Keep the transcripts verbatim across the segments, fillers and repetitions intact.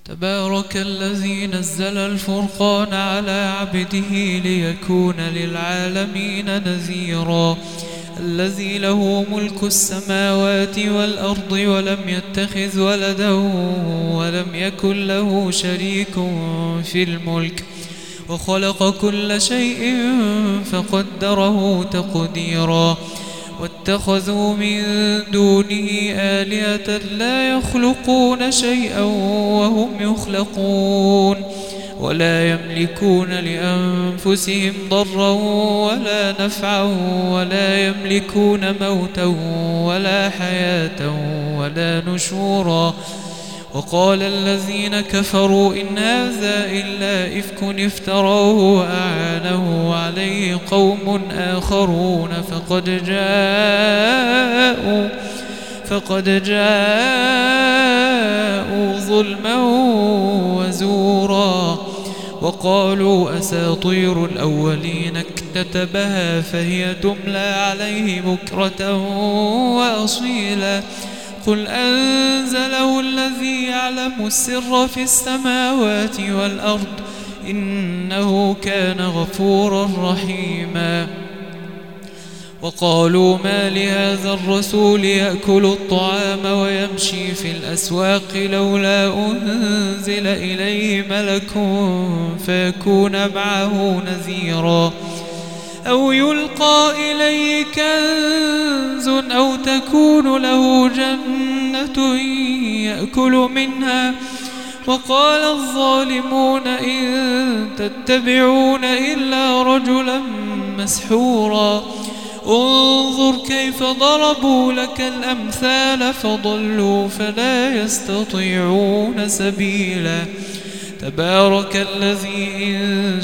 تبارك الذي نزل الفرقان على عبده ليكون للعالمين نذيرا. الذي له ملك السماوات والأرض ولم يتخذ ولدا ولم يكن له شريك في الملك وخلق كل شيء فقدره تقديرا. واتخذوا من دونه آلهة لا يخلقون شيئا وهم يخلقون ولا يملكون لأنفسهم ضرا ولا نفعا ولا يملكون موتا ولا حياة ولا نشورا. وقال الذين كفروا إن هذا إلا إفك افتروه وأعانه عليه قوم آخرون فقد جاءوا فقد جاءوا ظلما وزورا. وقالوا أساطير الأولين اكتتبها فهي تملى عليه بكرة وأصيلا. قل أنزله الذي يعلم السر في السماوات والأرض إنه كان غفورا رحيما. وقالوا ما لهذا الرسول يأكل الطعام ويمشي في الأسواق لولا أنزل إليه ملك فيكون معه نذيرا أو يلقى إليه كنز أو تكون له جنة يأكل منها. وقال الظالمون إن تتبعون إلا رجلا مسحورا. انظر كيف ضربوا لك الأمثال فضلوا فلا يستطيعون سبيلا. تبارك الذي إن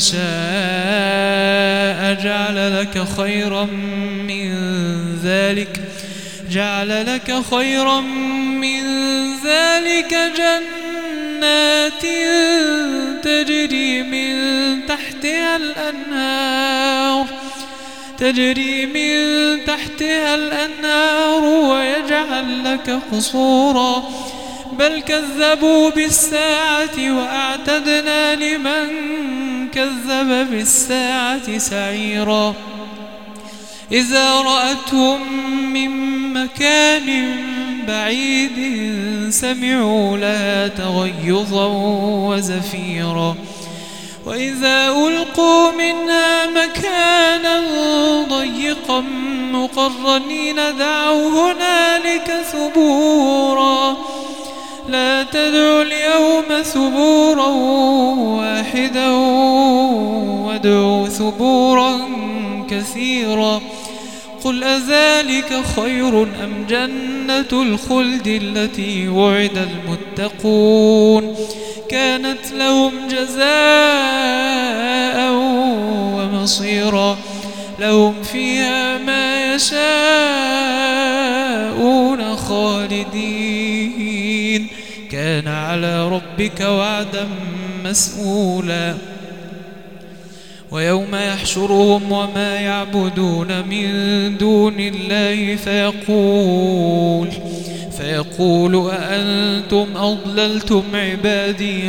شاء جعل لك خيرا من ذلك جعل لك خيرا من ذلك جنات تجري من تحتها الأنهار تجري من تحتها الأنهار ويجعل لك قصورا. بل كذبوا بالساعة وأعتدنا لمن كذب بالساعة سعيرا. إذا رأتهم من مكان بعيد سمعوا لها تغيظا وزفيرا. وإذا ألقوا منها مكانا ضيقا مقرنين دعوا هنالك ثبورا. لا تدعوا اليوم ثبورا واحدا وادعوا ثبورا كثيرا. قل أذلك خير أم جنة الخلد التي وعد المتقون كانت لهم جزاء ومصيرا. لهم فيها ما يشاءون خالدين كان على ربك وعدا مسئولا. ويوم يحشرهم وما يعبدون من دون الله فيقول فيقول أأنتم أضللتم عبادي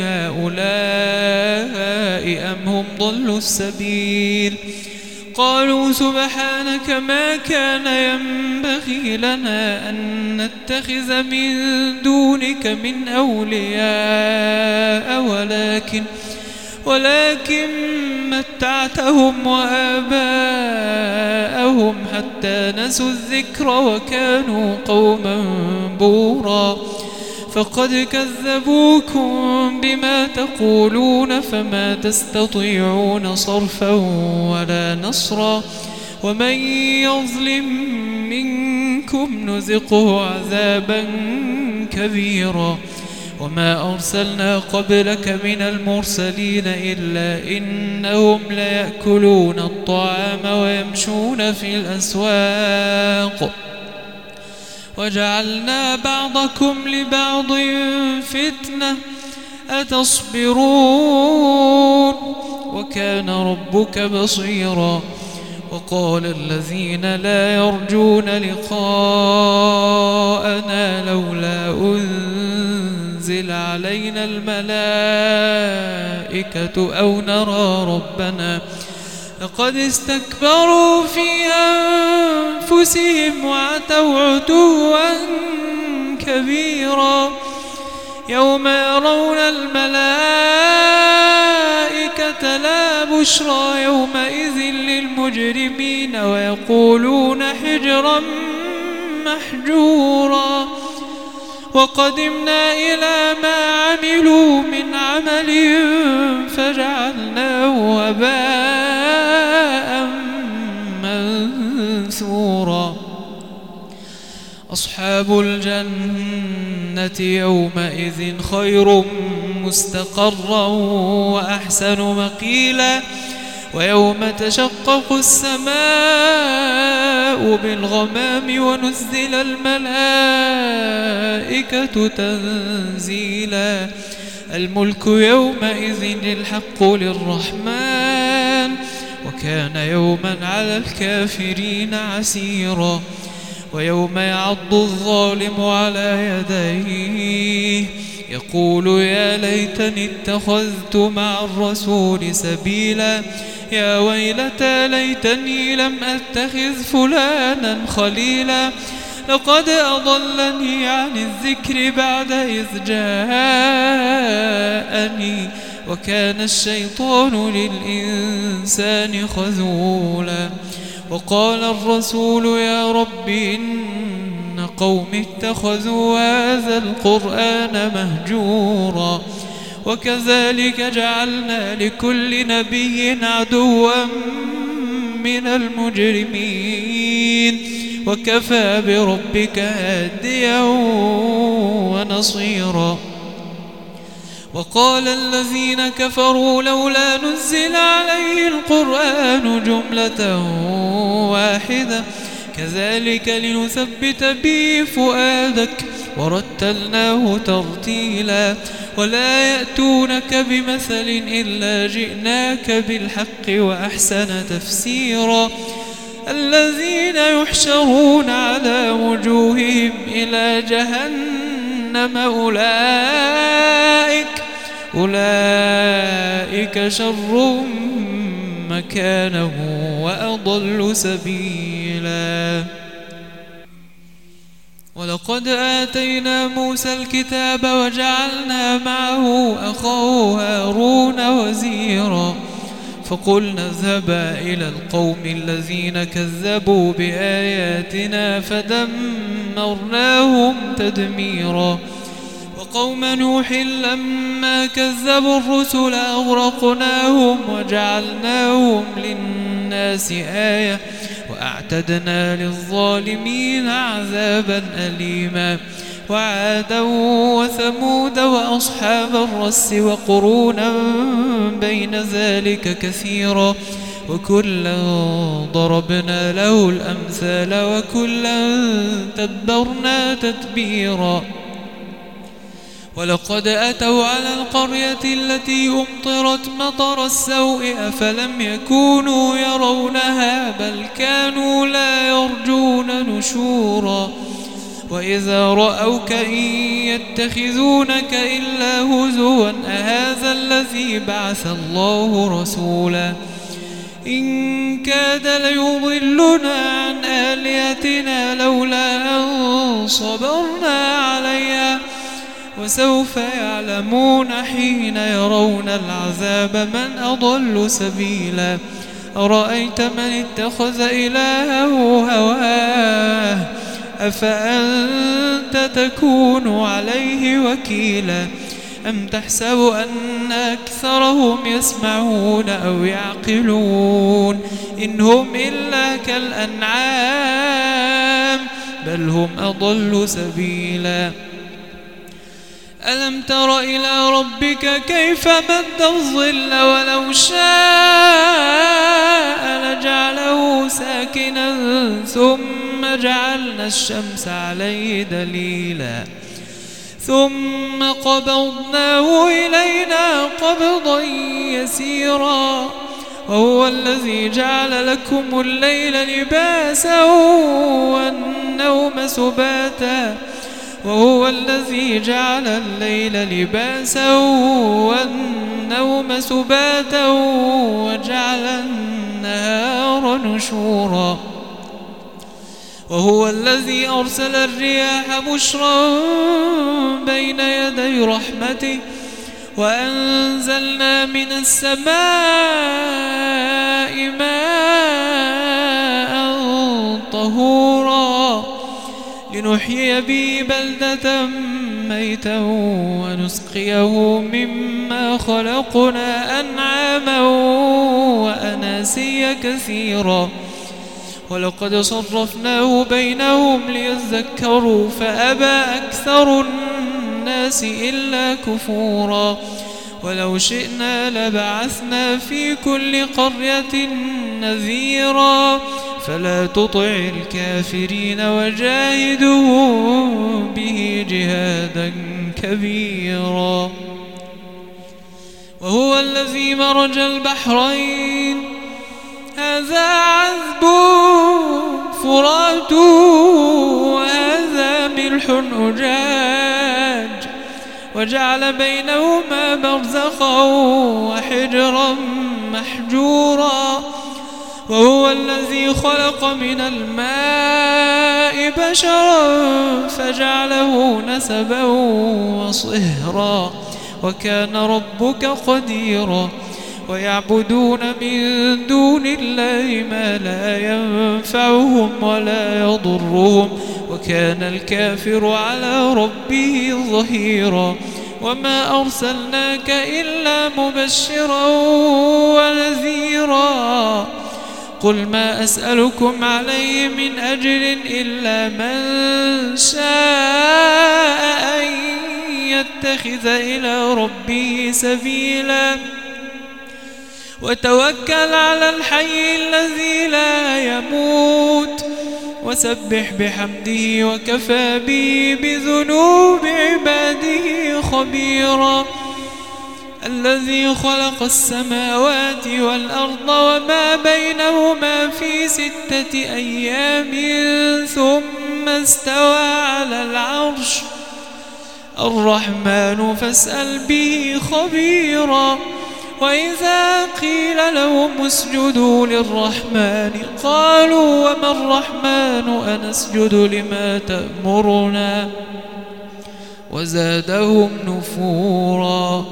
هؤلاء أم هم ضلوا السبيل. قالوا سبحانك ما كان ينبغي لنا أن نتخذ من دونك من أولياء ولكن ولكن متعتهم وآباءهم حتى نسوا الذكر وكانوا قوما بورا. فقد كذبوكم بما تقولون فما تستطيعون صرفا ولا نصرا. ومن يظلم منكم نذقه عذابا كبيرا. وما أرسلنا قبلك من المرسلين إلا إنهم ليأكلون الطعام ويمشون في الأسواق وجعلنا بعضكم لبعض فتنة أتصبرون وكان ربك بصيرا. وقال الذين لا يرجون لقاءنا لولا أنزل تنزل علينا الملائكة أو نرى ربنا لقد استكبروا في أنفسهم وعتوا عتوا كبيرا يوم يرون الملائكة لا بشرى يومئذ للمجرمين ويقولون حجرا محجورا وقدمنا إلى ما عملوا من عمل فجعلناه هباء منثورا أصحاب الجنة يومئذ خير مستقرا وأحسن مقيلا ويوم تشقق السماء بالغمام ونزل الملائكة تنزيلا الملك يومئذ الحق للرحمن وكان يوما على الكافرين عسيرا ويوم يعض الظالم على يديه يقول يا ليتني اتخذت مع الرسول سبيلا يا ويلتى ليتني لم أتخذ فلانا خليلا لقد أضلني عن الذكر بعد إذ جاءني وكان الشيطان للإنسان خذولا وقال الرسول يا رب إن قوم اتخذوا هذا القرآن مهجورا وكذلك جعلنا لكل نبي عدوا من المجرمين وكفى بربك هاديا ونصيرا وقال الذين كفروا لولا نزل عليه القرآن جملة واحدة كذلك لنثبت به فؤادك ورتلناه ترتيلا ولا يأتونك بمثل إلا جئناك بالحق وأحسن تفسيرا الذين يحشرون على وجوههم إلى جهنم أولئك أولئك شر مكانه وأضل سبيلا ولقد آتينا موسى الكتاب وجعلنا معه أخاه هارون وزيرا فقلنا اذهبا إلى القوم الذين كذبوا بآياتنا فدمرناهم تدميرا وقوم نوح لما كذبوا الرسل أغرقناهم وجعلناهم للناس آية وأعتدنا للظالمين عذابا أليما وعادا وثمود وأصحاب الرس وقرونا بين ذلك كثيرا وكلا ضربنا له الأمثال وكلا تبرنا تتبيرا ولقد أتوا على القرية التي أمطرت مطر السوء أفلم يكونوا يرونها بل كانوا لا يرجون نشورا وإذا رأوك إن يتخذونك إلا هزوا أهذا الذي بعث الله رسولا إن كاد ليضلنا عن آلهتنا لولا أن صبرنا عليها وسوف يعلمون حين يرون العذاب من أضل سبيلا أرأيت من اتخذ إلهه هواه أفأنت تكون عليه وكيلا أم تحسب أن أكثرهم يسمعون أو يعقلون إن هم إلا كالأنعام بل هم أضل سبيلا ألم تر إلى ربك كيف مد الظل ولو شاء لجعله ساكنا ثم جعلنا الشمس عليه دليلا ثم قبضناه إلينا قبضا يسيرا وهو الذي جعل لكم الليل لباسا والنوم سباتا وهو الذي جعل الليل لباسا والنوم سباتا وجعل النهار نشورا وهو الذي أرسل الرياح بشرا بين يدي رحمته وأنزلنا من السماء ماء طهورا لنحيي به بلدة ميتا ونسقيه مما خلقنا أنعاما وأناسيا كثيرا ولقد صرفناه بينهم ليذكروا فأبى أكثر الناس إلا كفورا ولو شئنا لبعثنا في كل قرية نذيرا فلا تطع الكافرين وجاهدهم به جهادا كبيرا وهو الذي مرج البحرين هذا عذب فرات وهذا ملح أجاج وجعل بينهما برزخا وحجرا محجورا وهو الذي خلق من الماء بشرا فجعله نسبا وصهرا وكان ربك قديرا ويعبدون من دون الله ما لا ينفعهم ولا يضرهم وكان الكافر على ربه ظهيرا وما أرسلناك إلا مبشرا ونذيرا قل ما أسألكم عليه من أجر إلا من شاء أن يتخذ إلى ربه سبيلا وتوكل على الحي الذي لا يموت وسبح بحمده وكفى به بذنوب عباده خبيرا الذي خلق السماوات والأرض وما بينهما في ستة أيام ثم استوى على العرش الرحمن فاسأل به خبيرا وإذا قيل لهم اسجدوا للرحمن قالوا وما الرحمن أنسجد لما تأمرنا وزادهم نفورا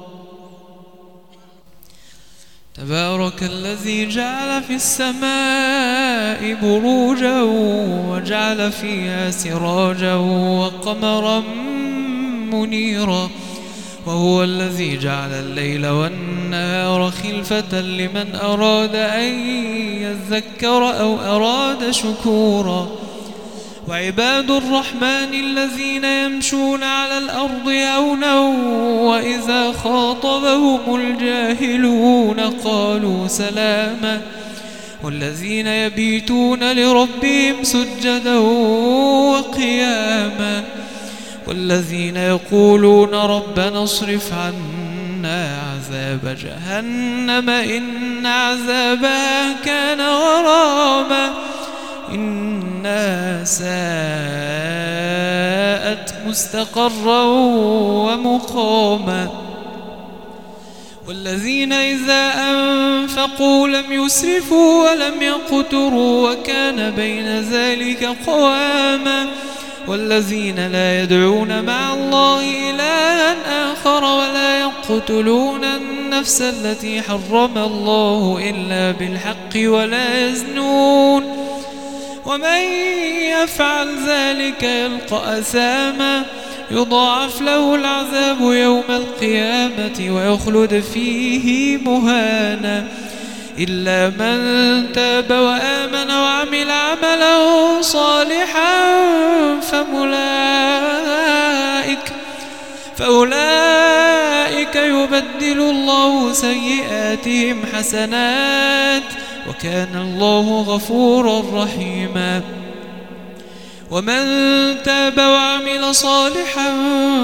تبارك الذي جعل في السماء بروجا وجعل فيها سراجا وقمرا منيرا وهو الذي جعل الليل والنهار خلفة لمن أراد أن يذكر أو أراد شكورا وعباد الرحمن الذين يمشون على الأرض هونا وإذا خاطبهم الجاهلون قالوا سلاما والذين يبيتون لربهم سجدا وقياما والذين يقولون ربنا اصرف عنا عذاب جهنم إن عذابها كان غراما إنها ساءت مستقرا ومقاما والذين إذا أنفقوا لم يسرفوا ولم يقتروا وكان بين ذلك قواما والذين لا يدعون مع الله إلها آخر ولا يقتلون النفس التي حرم الله إلا بالحق ولا يزنون ومن يفعل ذلك يلقى أثاما يضاعف له العذاب يوم القيامة ويخلد فيه مهانا إلا من تاب وآمن وعمل عملا صالحا فأولئك فأولئك يبدل الله سيئاتهم حسنات وكان الله غفورا رحيما ومن تاب وعمل صالحا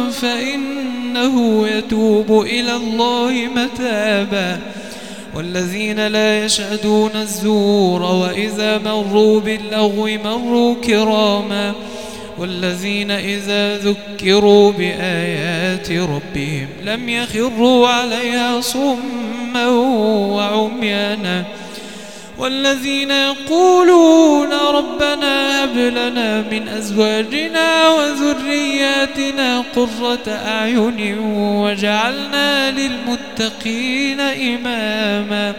فإنه يتوب إلى الله متابا والذين لا يشهدون الزور وإذا مروا باللغو مروا كراما والذين إذا ذكروا بآيات ربهم لم يخروا عليها صما وعميانا والذين يقولون ربنا هب لنا من أزواجنا وذرياتنا قرة أعين واجعلنا للمتقين إماما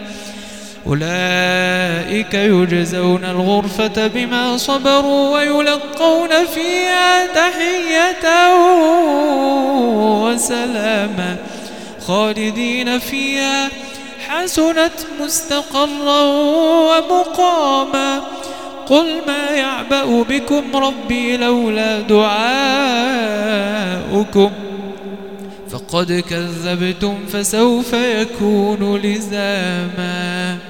أولئك يجزون الغرفة بما صبروا ويلقون فيها تحية وسلاما خالدين فيها حسنت مستقرا ومقاما قل ما يعبأ بكم ربي لولا دعاؤكم فقد كذبتم فسوف يكون لزاما.